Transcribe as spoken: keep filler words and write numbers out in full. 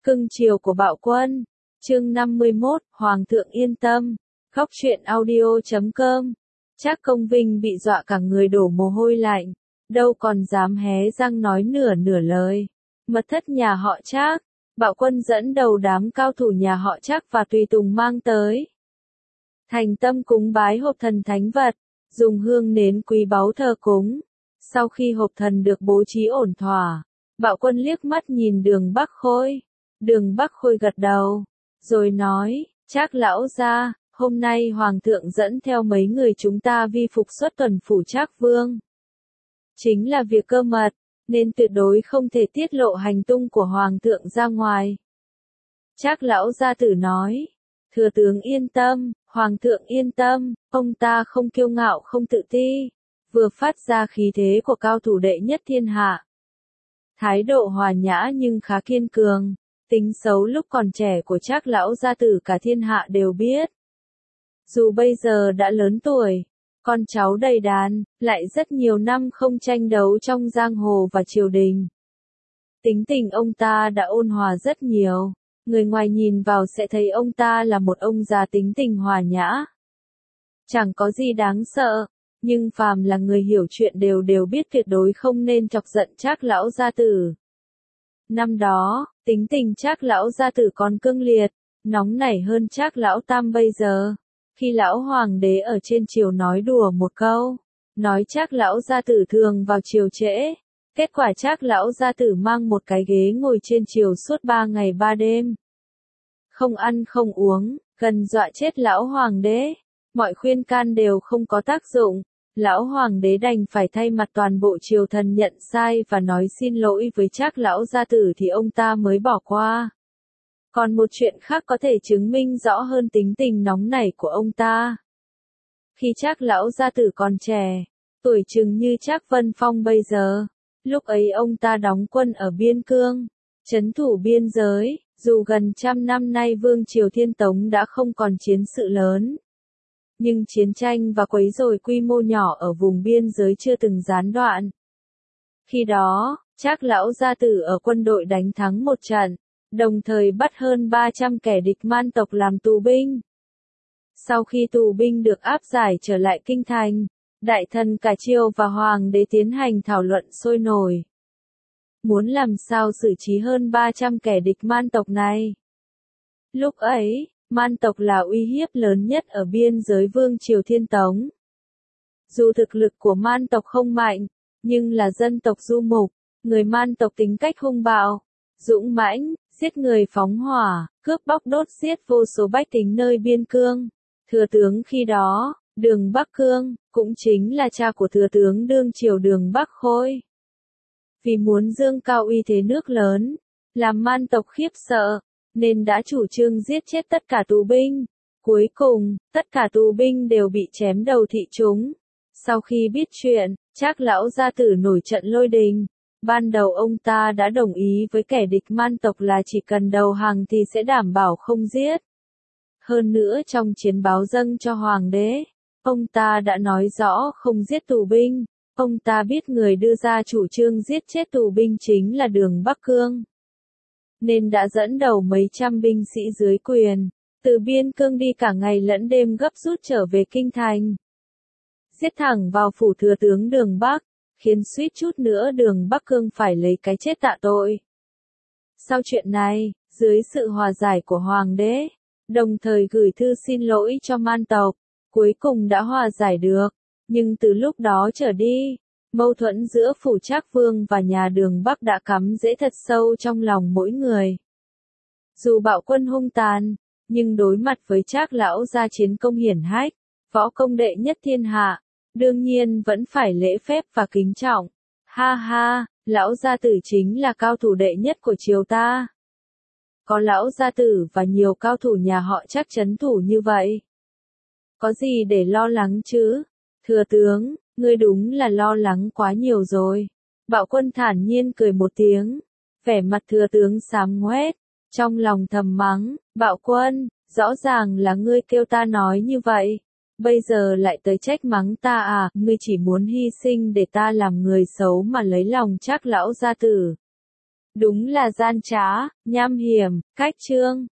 Cưng chiều của Bạo Quân. Chương năm mươi mốt, Hoàng thượng yên tâm. Khóc chuyện audio chấm com. Trác Công Vinh bị dọa cả người đổ mồ hôi lạnh, đâu còn dám hé răng nói nửa nửa lời. Mật thất nhà họ Trác, Bạo Quân dẫn đầu đám cao thủ nhà họ Trác và tùy tùng mang tới. Thành tâm cúng bái hộp thần thánh vật, dùng hương nến quý báu thờ cúng. Sau khi hộp thần được bố trí ổn thỏa, Bạo Quân liếc mắt nhìn Đường Bắc Khôi. Đường Bắc Khôi gật đầu, rồi nói, Trác lão gia, hôm nay Hoàng thượng dẫn theo mấy người chúng ta vi phục xuất tuần phủ Trác Vương. Chính là việc cơ mật, nên tuyệt đối không thể tiết lộ hành tung của Hoàng thượng ra ngoài. Trác lão gia tử nói, thừa tướng yên tâm, Hoàng thượng yên tâm, ông ta không kiêu ngạo không tự ti, vừa phát ra khí thế của cao thủ đệ nhất thiên hạ. Thái độ hòa nhã nhưng khá kiên cường, tính xấu lúc còn trẻ của Trác lão gia tử cả thiên hạ đều biết. Dù bây giờ đã lớn tuổi, con cháu đầy đàn, lại rất nhiều năm không tranh đấu trong giang hồ và triều đình. Tính tình ông ta đã ôn hòa rất nhiều, người ngoài nhìn vào sẽ thấy ông ta là một ông già tính tình hòa nhã. Chẳng có gì đáng sợ, nhưng phàm là người hiểu chuyện đều đều biết tuyệt đối không nên chọc giận Trác lão gia tử. Năm đó, tính tình Trác lão gia tử còn cương liệt, nóng nảy hơn Trác lão tam bây giờ. Khi lão hoàng đế ở trên triều nói đùa một câu, nói Trác lão gia tử thường vào triều trễ, kết quả Trác lão gia tử mang một cái ghế ngồi trên triều suốt ba ngày ba đêm. Không ăn không uống, gần dọa chết lão hoàng đế, mọi khuyên can đều không có tác dụng. Lão hoàng đế đành phải thay mặt toàn bộ triều thần nhận sai và nói xin lỗi với Trác lão gia tử thì ông ta mới bỏ qua. Còn một chuyện khác có thể chứng minh rõ hơn tính tình nóng nảy của ông ta. Khi Trác lão gia tử còn trẻ, tuổi chừng như Trác Vân Phong bây giờ, lúc ấy ông ta đóng quân ở biên cương, trấn thủ biên giới, dù gần trăm năm nay Vương triều Thiên Tống đã không còn chiến sự lớn. Nhưng chiến tranh và quấy rối quy mô nhỏ ở vùng biên giới chưa từng gián đoạn. Khi đó, Trác lão gia tử ở quân đội đánh thắng một trận, đồng thời bắt hơn ba trăm kẻ địch man tộc làm tù binh. Sau khi tù binh được áp giải trở lại kinh thành, đại thần cả triều và hoàng đế tiến hành thảo luận sôi nổi. Muốn làm sao xử trí hơn ba trăm kẻ địch man tộc này. Lúc ấy, man tộc là uy hiếp lớn nhất ở biên giới Vương triều Thiên Tống. Dù thực lực của man tộc không mạnh, nhưng là dân tộc du mục, người man tộc tính cách hung bạo, dũng mãnh, giết người phóng hỏa, cướp bóc đốt giết vô số bách tính nơi biên cương. Thừa tướng khi đó, Đường Bắc Cương, cũng chính là cha của thừa tướng đương triều Đường Bắc Khôi. Vì muốn dương cao uy thế nước lớn, làm man tộc khiếp sợ, nên đã chủ trương giết chết tất cả tù binh. Cuối cùng, tất cả tù binh đều bị chém đầu thị chúng. Sau khi biết chuyện, Trác lão gia tử nổi trận lôi đình. Ban đầu ông ta đã đồng ý với kẻ địch man tộc là chỉ cần đầu hàng thì sẽ đảm bảo không giết. Hơn nữa trong chiến báo dâng cho hoàng đế, ông ta đã nói rõ không giết tù binh. Ông ta biết người đưa ra chủ trương giết chết tù binh chính là Đường Bắc Cương, nên đã dẫn đầu mấy trăm binh sĩ dưới quyền, từ biên cương đi cả ngày lẫn đêm gấp rút trở về kinh thành. Giết thẳng vào phủ thừa tướng Đường Bắc, khiến suýt chút nữa Đường Bắc Cương phải lấy cái chết tạ tội. Sau chuyện này, dưới sự hòa giải của hoàng đế, đồng thời gửi thư xin lỗi cho man tộc, cuối cùng đã hòa giải được. Nhưng từ lúc đó trở đi, mâu thuẫn giữa phủ Trác Vương và nhà Đường Bắc đã cắm rễ thật sâu trong lòng mỗi người. Dù Bạo Quân hung tàn, nhưng đối mặt với Trác lão gia chiến công hiển hách, võ công đệ nhất thiên hạ, đương nhiên vẫn phải lễ phép và kính trọng. Ha ha, lão gia tử chính là cao thủ đệ nhất của triều ta. Có lão gia tử và nhiều cao thủ nhà họ Trác trấn thủ như vậy, có gì để lo lắng chứ? Thừa tướng, ngươi đúng là lo lắng quá nhiều rồi. Bạo Quân thản nhiên cười một tiếng, vẻ mặt thừa tướng xám ngoét, trong lòng thầm mắng, Bạo Quân, rõ ràng là ngươi kêu ta nói như vậy, bây giờ lại tới trách mắng ta à, ngươi chỉ muốn hy sinh để ta làm người xấu mà lấy lòng Trác lão gia tử. Đúng là gian trá, nham hiểm, cách chương.